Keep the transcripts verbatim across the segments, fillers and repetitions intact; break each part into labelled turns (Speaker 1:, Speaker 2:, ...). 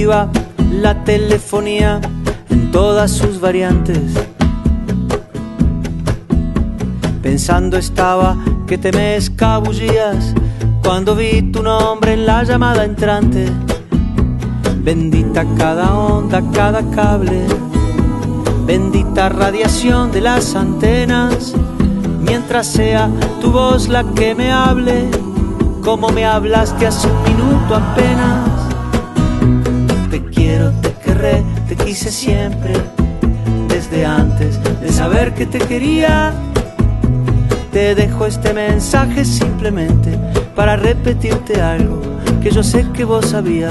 Speaker 1: viva la telefonía en todas sus variantes. Pensando estaba que te me escabullías cuando vi tu nombre en la llamada entrante. Bendita cada onda, cada cable, bendita radiación de las antenas, mientras sea tu voz la que me hable, como me hablaste hace un minuto apenas. Te quiero, te querré, te quise siempre, desde antes de saber que te quería. Te dejo este mensaje simplemente para repetirte algo que yo sé que vos sabías.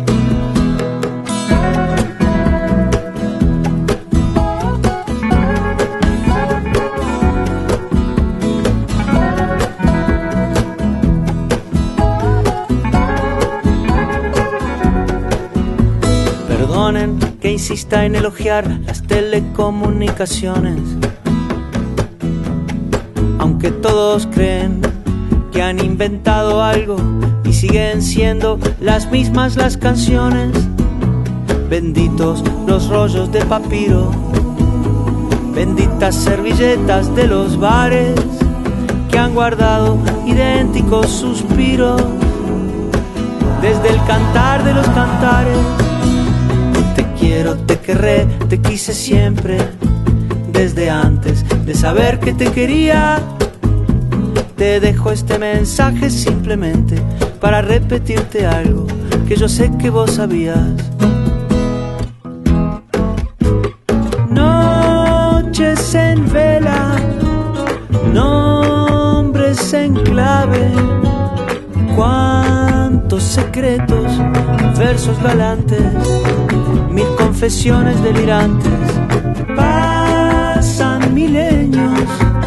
Speaker 1: Perdonen que insista en elogiar las telecomunicaciones, aunque todos creen que han inventado algo y siguen siendo las mismas las canciones. Benditos los rollos de papiro, benditas servilletas de los bares que han guardado idénticos suspiros desde el cantar de los cantares. Te quiero, te querré, te quise siempre, desde antes de saber que te quería. Te dejo este mensaje simplemente para repetirte algo que yo sé que vos sabías. Noches en vela, nombres en clave, cuántos secretos, versos galantes, mil confesiones delirantes. Pasan milenios,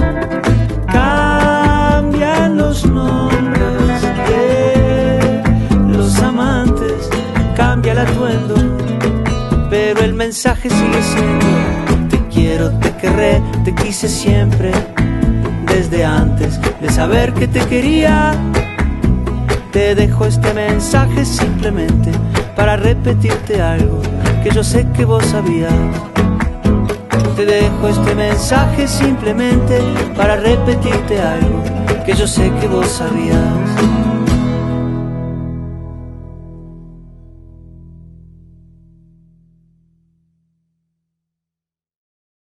Speaker 1: cambian los nombres de los amantes, cambia el atuendo, pero el mensaje sigue siendo: te quiero, te querré, te quise siempre, desde antes de saber que te quería. Te dejo este mensaje simplemente para repetirte algo que yo sé que vos sabías. Te dejo este mensaje simplemente para repetirte algo que yo sé que vos sabías.